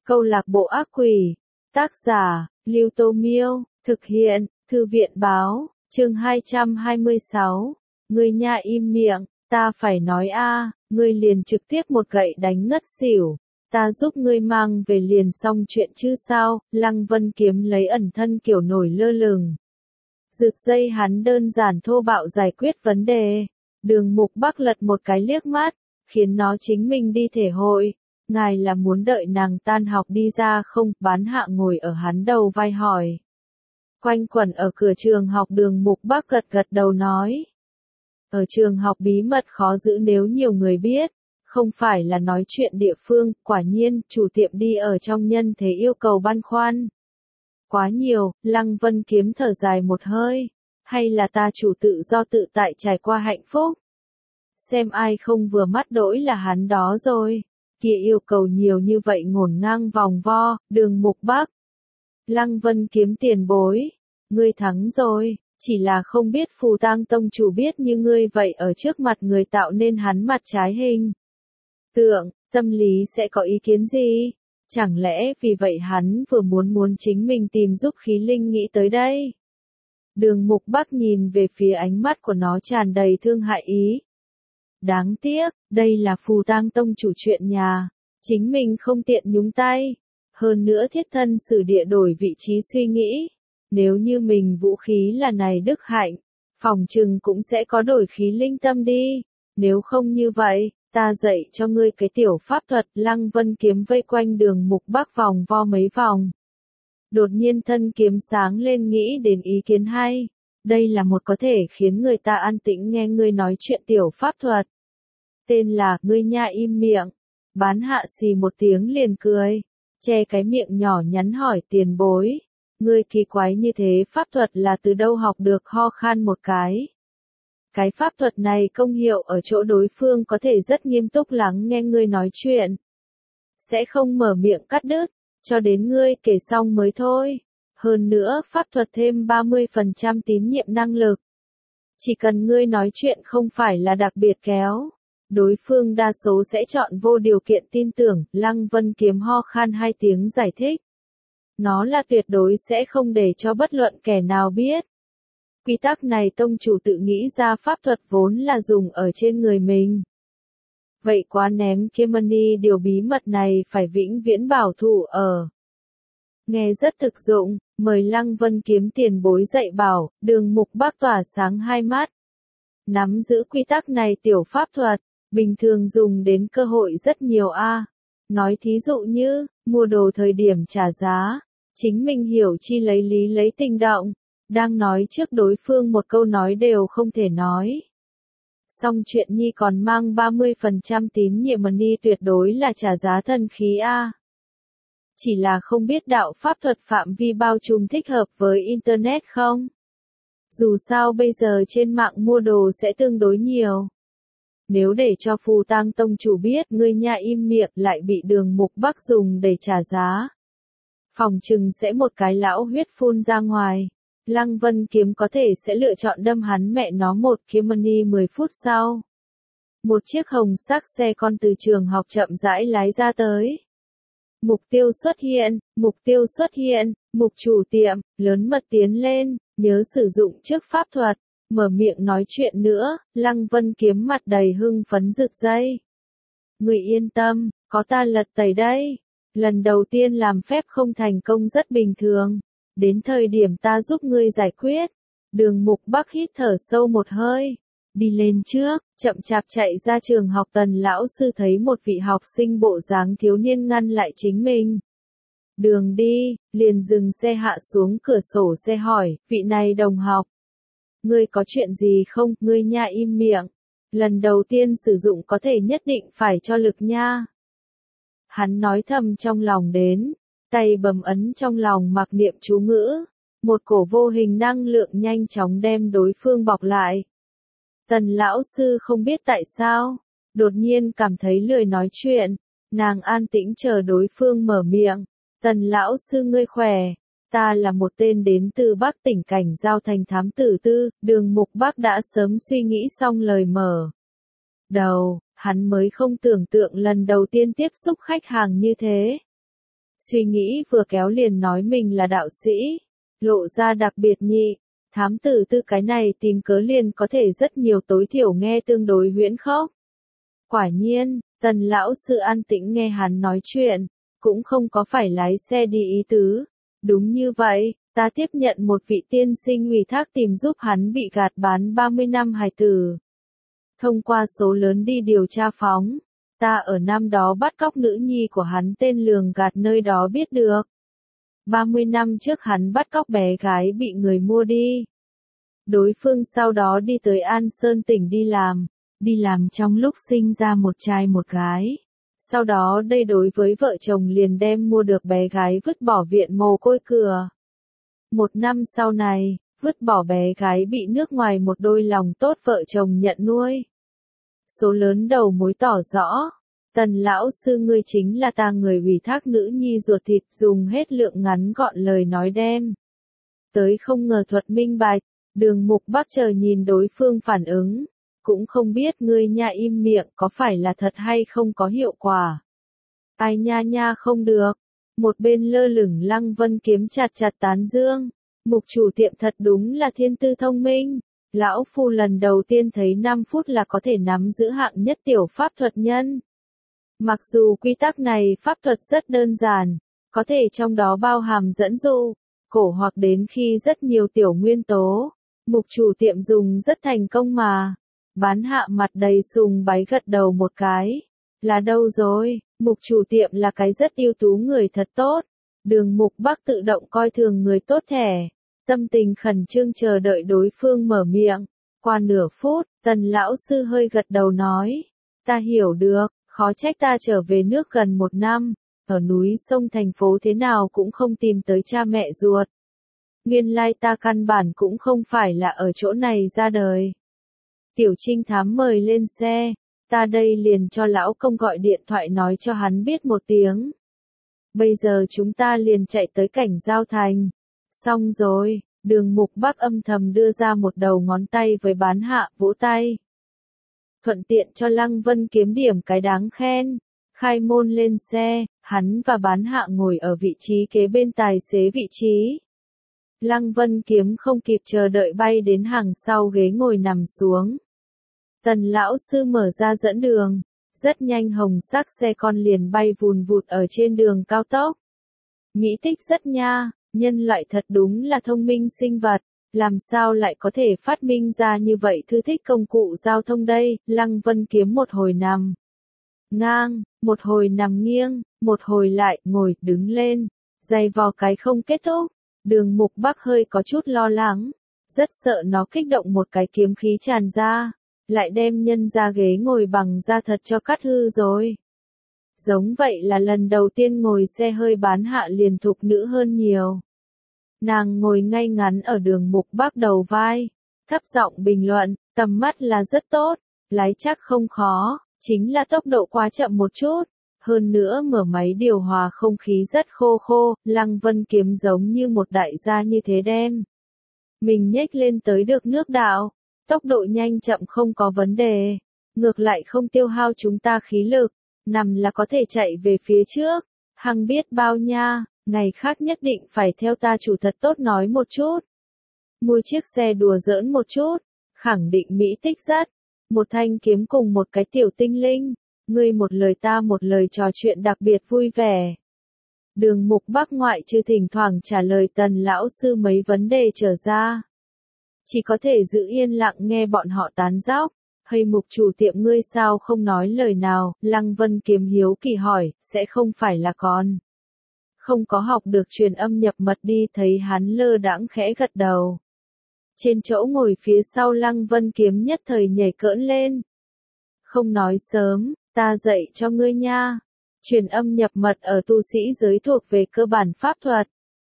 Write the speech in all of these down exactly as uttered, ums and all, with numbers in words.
Câu lạc bộ ác quỷ. Tác giả, Lưu Tô Miêu. Thực hiện, Thư viện báo. Chương hai trăm hai mươi sáu. Ngươi nha im miệng, ta phải nói a, ngươi liền trực tiếp một gậy đánh ngất xỉu. Ta giúp ngươi mang về liền xong chuyện chứ sao? Lăng Vân Kiếm lấy ẩn thân kiểu nổi lơ lửng. Rực dây hắn đơn giản thô bạo giải quyết vấn đề. Đường Mục Bắc lật một cái liếc mắt, khiến nó chính mình đi thể hội. Ngài là muốn đợi nàng tan học đi ra không? Bán hạ ngồi ở hắn đầu vai hỏi. Quanh quẩn ở cửa trường học Đường Mục Bắc gật gật đầu nói. Ở trường học bí mật khó giữ nếu nhiều người biết, không phải là nói chuyện địa phương, quả nhiên, chủ tiệm đi ở trong nhân thế yêu cầu băn khoăn. Quá nhiều, Lăng Vân Kiếm thở dài một hơi, hay là ta chủ tự do tự tại trải qua hạnh phúc. Xem ai không vừa mắt đỗi là hắn đó rồi, kia yêu cầu nhiều như vậy ngổn ngang vòng vo, Đường Mục Bắc. Lăng Vân Kiếm tiền bối, ngươi thắng rồi. Chỉ là không biết Phù Tang Tông chủ biết như ngươi vậy ở trước mặt người tạo nên hắn mặt trái hình tượng, tâm lý sẽ có ý kiến gì? Chẳng lẽ vì vậy hắn vừa muốn muốn chính mình tìm giúp khí linh nghĩ tới đây? Đường Mục Bắc nhìn về phía ánh mắt của nó tràn đầy thương hại ý. Đáng tiếc, đây là Phù Tang Tông chủ chuyện nhà, chính mình không tiện nhúng tay. Hơn nữa thiết thân sử địa đổi vị trí suy nghĩ. Nếu như mình vũ khí là này đức hạnh, phòng trừng cũng sẽ có đổi khí linh tâm đi. Nếu không như vậy, ta dạy cho ngươi cái tiểu pháp thuật. Lăng Vân Kiếm vây quanh Đường Mục Bắc vòng vo mấy vòng. Đột nhiên thân kiếm sáng lên nghĩ đến ý kiến hay. Đây là một có thể khiến người ta an tĩnh nghe ngươi nói chuyện tiểu pháp thuật. Tên là, ngươi nha im miệng. Bán hạ xì một tiếng liền cười. Che cái miệng nhỏ nhắn hỏi tiền bối. Ngươi kỳ quái như thế pháp thuật là từ đâu học được? Ho khan một cái. Cái pháp thuật này công hiệu ở chỗ đối phương có thể rất nghiêm túc lắng nghe ngươi nói chuyện. Sẽ không mở miệng cắt đứt, cho đến ngươi kể xong mới thôi. Hơn nữa pháp thuật thêm ba mươi phần trăm tín nhiệm năng lực. Chỉ cần ngươi nói chuyện không phải là đặc biệt kéo. Đối phương đa số sẽ chọn vô điều kiện tin tưởng. Lăng Vân Kiếm ho khan hai tiếng giải thích. Nó là tuyệt đối sẽ không để cho bất luận kẻ nào biết. Quy tắc này tông chủ tự nghĩ ra pháp thuật vốn là dùng ở trên người mình. Vậy quá ném Kemani điều bí mật này phải vĩnh viễn bảo thủ ở. Nghe rất thực dụng, mời Lăng Vân Kiếm tiền bối dạy bảo, Đường Mục Bắc tỏa sáng hai mắt. Nắm giữ quy tắc này tiểu pháp thuật, bình thường dùng đến cơ hội rất nhiều a. Nói thí dụ như, mua đồ thời điểm trả giá. Chính mình hiểu chi lấy lý lấy tình động, đang nói trước đối phương một câu nói đều không thể nói. Xong chuyện nhi còn mang ba mươi phần trăm tín nhiệm money tuyệt đối là trả giá thần khí a. Chỉ là không biết đạo pháp thuật phạm vi bao trùm thích hợp với Internet không? Dù sao bây giờ trên mạng mua đồ sẽ tương đối nhiều. Nếu để cho Phù Tang Tông chủ biết ngươi nha im miệng lại bị Đường Mục Bắc dùng để trả giá. Phòng trừng sẽ một cái lão huyết phun ra ngoài. Lăng Vân Kiếm có thể sẽ lựa chọn đâm hắn mẹ nó một kiếm money mười phút sau. Một chiếc hồng sắc xe con từ trường học chậm rãi lái ra tới. Mục tiêu xuất hiện, mục tiêu xuất hiện, mục chủ tiệm, lớn mật tiến lên, nhớ sử dụng trước pháp thuật, mở miệng nói chuyện nữa, Lăng Vân Kiếm mặt đầy hưng phấn rực dây. Người yên tâm, có ta lật tẩy đây. Lần đầu tiên làm phép không thành công rất bình thường. Đến thời điểm ta giúp ngươi giải quyết. Đường Mục Bắc hít thở sâu một hơi. Đi lên trước, chậm chạp chạy ra trường học. Tần lão sư thấy một vị học sinh bộ dáng thiếu niên ngăn lại chính mình. Đường đi, liền dừng xe hạ xuống cửa sổ xe hỏi, vị này đồng học. Ngươi có chuyện gì không? Ngươi nha im miệng. Lần đầu tiên sử dụng có thể nhất định phải cho lực nha. Hắn nói thầm trong lòng đến, tay bấm ấn trong lòng mặc niệm chú ngữ, một cổ vô hình năng lượng nhanh chóng đem đối phương bọc lại. Tần lão sư không biết tại sao, đột nhiên cảm thấy lười nói chuyện, nàng an tĩnh chờ đối phương mở miệng. Tần lão sư ngươi khỏe, ta là một tên đến từ Bắc tỉnh cảnh giao thành thám tử tư. Đường Mục Bắc đã sớm suy nghĩ xong lời mở đầu. Hắn mới không tưởng tượng lần đầu tiên tiếp xúc khách hàng như thế. Suy nghĩ vừa kéo liền nói mình là đạo sĩ, lộ ra đặc biệt nhị. Thám tử tư cái này tìm cớ liền có thể rất nhiều, tối thiểu nghe tương đối huyễn khốc. Quả nhiên, Tần lão sư an tĩnh nghe hắn nói chuyện, cũng không có phải lái xe đi ý tứ. Đúng như vậy, ta tiếp nhận một vị tiên sinh ủy thác tìm giúp hắn bị gạt bán ba mươi năm hài tử. Thông qua số lớn đi điều tra phóng, ta ở năm đó bắt cóc nữ nhi của hắn tên lường gạt nơi đó biết được. ba mươi năm trước hắn bắt cóc bé gái bị người mua đi. Đối phương sau đó đi tới An Sơn tỉnh đi làm, đi làm trong lúc sinh ra một trai một gái. Sau đó đây đối với vợ chồng liền đem mua được bé gái vứt bỏ viện mồ côi cửa. Một năm sau này, vứt bỏ bé gái bị nước ngoài một đôi lòng tốt vợ chồng nhận nuôi. Số lớn đầu mối tỏ rõ, Tần lão sư ngươi chính là ta người ủy thác nữ nhi ruột thịt, dùng hết lượng ngắn gọn lời nói đem. Tới không ngờ thuật minh bạch, Đường Mục Bắc chờ nhìn đối phương phản ứng, cũng không biết ngươi nha im miệng có phải là thật hay không có hiệu quả. Ai nha nha không được, một bên lơ lửng Lăng Vân Kiếm chặt chặt tán dương, Mục chủ tiệm thật đúng là thiên tư thông minh. Lão phu lần đầu tiên thấy năm phút là có thể nắm giữ hạng nhất tiểu pháp thuật nhân. Mặc dù quy tắc này pháp thuật rất đơn giản, có thể trong đó bao hàm dẫn dụ, cổ hoặc đến khi rất nhiều tiểu nguyên tố, Mục chủ tiệm dùng rất thành công mà. Bán hạ mặt đầy sùng bái gật đầu một cái. Là đâu rồi, Mục chủ tiệm là cái rất ưu tú người thật tốt. Đường Mục Bắc tự động coi thường người tốt thẻ. Tâm tình khẩn trương chờ đợi đối phương mở miệng. Qua nửa phút, Tần lão sư hơi gật đầu nói. Ta hiểu được, khó trách ta trở về nước gần một năm. Ở núi sông thành phố thế nào cũng không tìm tới cha mẹ ruột. Nguyên lai ta căn bản cũng không phải là ở chỗ này ra đời. Tiểu trinh thám mời lên xe. Ta đây liền cho lão công gọi điện thoại nói cho hắn biết một tiếng. Bây giờ chúng ta liền chạy tới cảnh giao thành. Xong rồi, Đường Mục Bắc âm thầm đưa ra một đầu ngón tay với bán hạ vỗ tay. Thuận tiện cho Lăng Vân Kiếm điểm cái đáng khen. Khai môn lên xe, hắn và bán hạ ngồi ở vị trí kế bên tài xế vị trí. Lăng Vân Kiếm không kịp chờ đợi bay đến hàng sau ghế ngồi nằm xuống. Tần lão sư mở ra dẫn đường, rất nhanh hồng sắc xe con liền bay vùn vụt ở trên đường cao tốc. Mỹ tích rất nha. Nhân loại thật đúng là thông minh sinh vật, làm sao lại có thể phát minh ra như vậy thư thích công cụ giao thông đây. Lăng Vân Kiếm một hồi nằm ngang, một hồi nằm nghiêng, một hồi lại ngồi đứng lên, giày vò cái không kết thúc. Đường Mục Bắc hơi có chút lo lắng, rất sợ nó kích động một cái kiếm khí tràn ra, lại đem nhân ra ghế ngồi bằng da thật cho cắt hư rồi. Giống vậy là lần đầu tiên ngồi xe hơi bán hạ liền thục nữ hơn nhiều. Nàng ngồi ngay ngắn ở Đường Mục Bắc đầu vai, thấp giọng bình luận, tầm mắt là rất tốt, lái chắc không khó, chính là tốc độ quá chậm một chút. Hơn nữa mở máy điều hòa không khí rất khô khô, Lăng Vân Kiếm giống như một đại gia như thế đem. Mình nhếch lên tới được nước đạo, tốc độ nhanh chậm không có vấn đề, ngược lại không tiêu hao chúng ta khí lực, nằm là có thể chạy về phía trước. Hằng biết bao nha, ngày khác nhất định phải theo ta chủ thật tốt nói một chút. Mua chiếc xe đùa giỡn một chút, khẳng định Mỹ tích rất. Một thanh kiếm cùng một cái tiểu tinh linh, ngươi một lời ta một lời trò chuyện đặc biệt vui vẻ. Đường Mục Bắc ngoại trừ thỉnh thoảng trả lời Tần lão sư mấy vấn đề trở ra. Chỉ có thể giữ yên lặng nghe bọn họ tán dóc. Hay Mục chủ tiệm ngươi sao không nói lời nào, Lăng Vân Kiếm hiếu kỳ hỏi, sẽ không phải là con. Không có học được truyền âm nhập mật đi. Thấy hắn lơ đãng khẽ gật đầu. Trên chỗ ngồi phía sau Lăng Vân Kiếm nhất thời nhảy cỡn lên. Không nói sớm, ta dạy cho ngươi nha. Truyền âm nhập mật ở tu sĩ giới thuộc về cơ bản pháp thuật.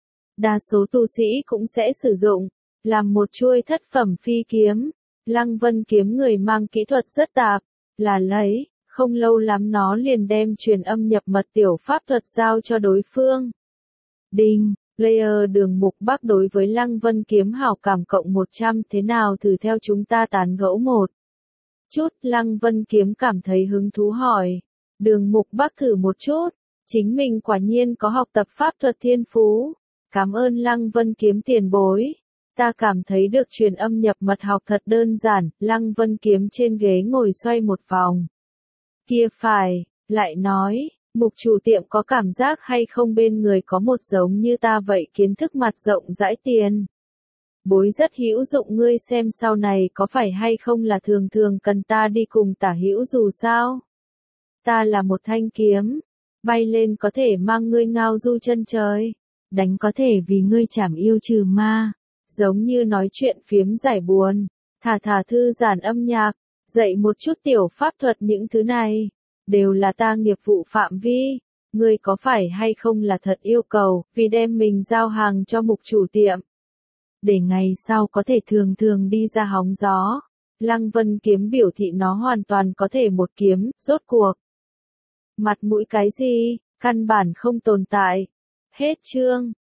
Đa số tu sĩ cũng sẽ sử dụng, làm một chuôi thất phẩm phi kiếm. Lăng Vân Kiếm người mang kỹ thuật rất tạp, là lấy, không lâu lắm nó liền đem truyền âm nhập mật tiểu pháp thuật giao cho đối phương. Đinh, player Đường Mục Bắc đối với Lăng Vân Kiếm hảo cảm cộng một trăm, thế nào thử theo chúng ta tán gẫu một chút. Lăng Vân Kiếm cảm thấy hứng thú hỏi. Đường Mục Bắc thử một chút, Chính mình quả nhiên có học tập pháp thuật thiên phú. Cảm ơn Lăng Vân Kiếm tiền bối. Ta cảm thấy được truyền âm nhập mật học thật đơn giản. Lăng Vân Kiếm trên ghế ngồi xoay một vòng. Kia phải, lại nói, mục chủ tiệm có cảm giác hay không bên người có một giống như ta vậy kiến thức mặt rộng rãi tiền. Bối rất hữu dụng, ngươi xem sau này có phải hay không là thường thường cần ta đi cùng tả hữu dù sao. Ta là một thanh kiếm, bay lên có thể mang ngươi ngao du chân trời, đánh có thể vì ngươi chảm yêu trừ ma, giống như nói chuyện phiếm giải buồn, thả thả thư giản âm nhạc, dạy một chút tiểu pháp thuật, những thứ này đều là ta nghiệp vụ phạm vi. Ngươi có phải hay không là thật yêu cầu vì đem mình giao hàng cho mục chủ tiệm, để ngày sau có thể thường thường đi ra hóng gió. Lăng Vân Kiếm biểu thị nó hoàn toàn có thể một kiếm, rốt cuộc. Mặt mũi cái gì, căn bản không tồn tại. Hết chương.